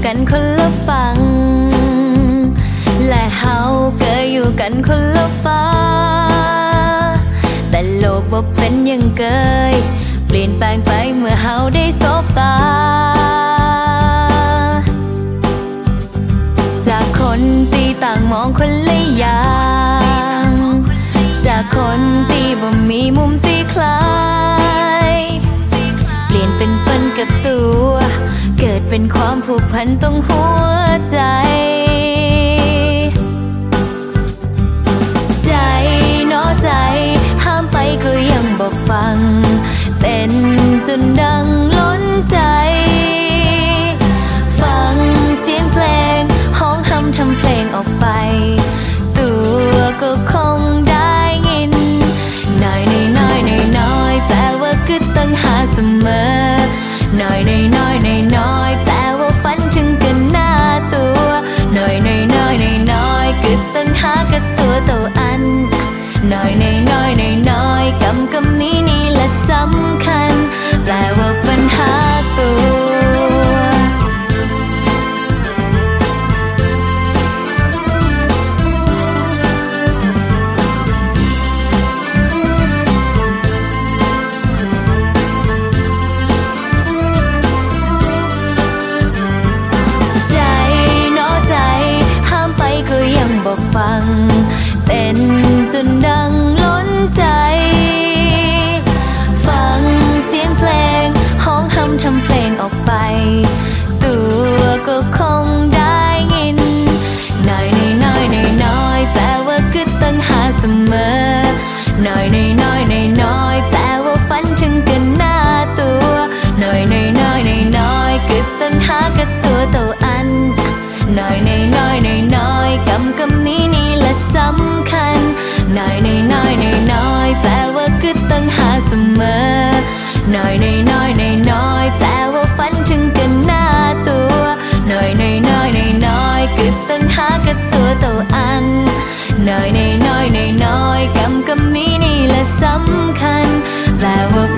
กันคนละฝั่งและเฮาก็อยู่กันคนละฟ้าแต่โลกบ่เป็นอย่างเกยเปลี่ยนแปลงไปเมื่อเฮาได้สบตาจากคนที่ต่างมองคนละอย่างจากคนที่บ่มีมุมที่คล้ายเปลี่ยนเป็นเปิ้นกับตัวเกิดเป็นความผูกพันตรงหัวใจใจเนาะใจห้ามไปก็ยังบ่ฟังเต้นจนดังล้นใจฟังเสียงเพลงห้องห้ำทำเพลงออกไปตัวก็คงได้ยินน้อยน้อยน้อยน้อยแปลว่าคือตั้งหาเสมอน้อยน้อยน้อยน้อยแปลว่าฝันถึงกันหน้าตัวน้อยน้อยน้อยน้อยคือตั้งหากับตัวอันน้อยน้อยน้อยน้อยกำนี้นี่แหละสำคัญแปลว่าปัญหาตัวก็ยังบอกฟังเต้นจนดังล้นใจฟังเสียงเพลงห้องห้ำทำเพลงออกไปตัวก็คงได้ยินน้อยน้อยน้อยน้อยแปลว่าคือตั้งหาเสมอน้อยน้อยน้อยน้อยแปลว่าฝันถึงกันหน้าตัวน้อยน้อยน้อยน้อยคือตั้งหากับตัวอันน้อยน้อยน้อยน้อยกำนี้นี่แหละสำคัญน้อยน้อยน้อยน้อยแปลว่าคือตั้งหาเสมอน้อยน้อยน้อยน้อยแปลว่าฝันถึงกันหน้าตัวน้อยน้อยน้อยน้อยคือตั้งหากับตัวอันน้อยน้อยน้อยน้อยกำนี้นี่แหละสำคัญแปลว่า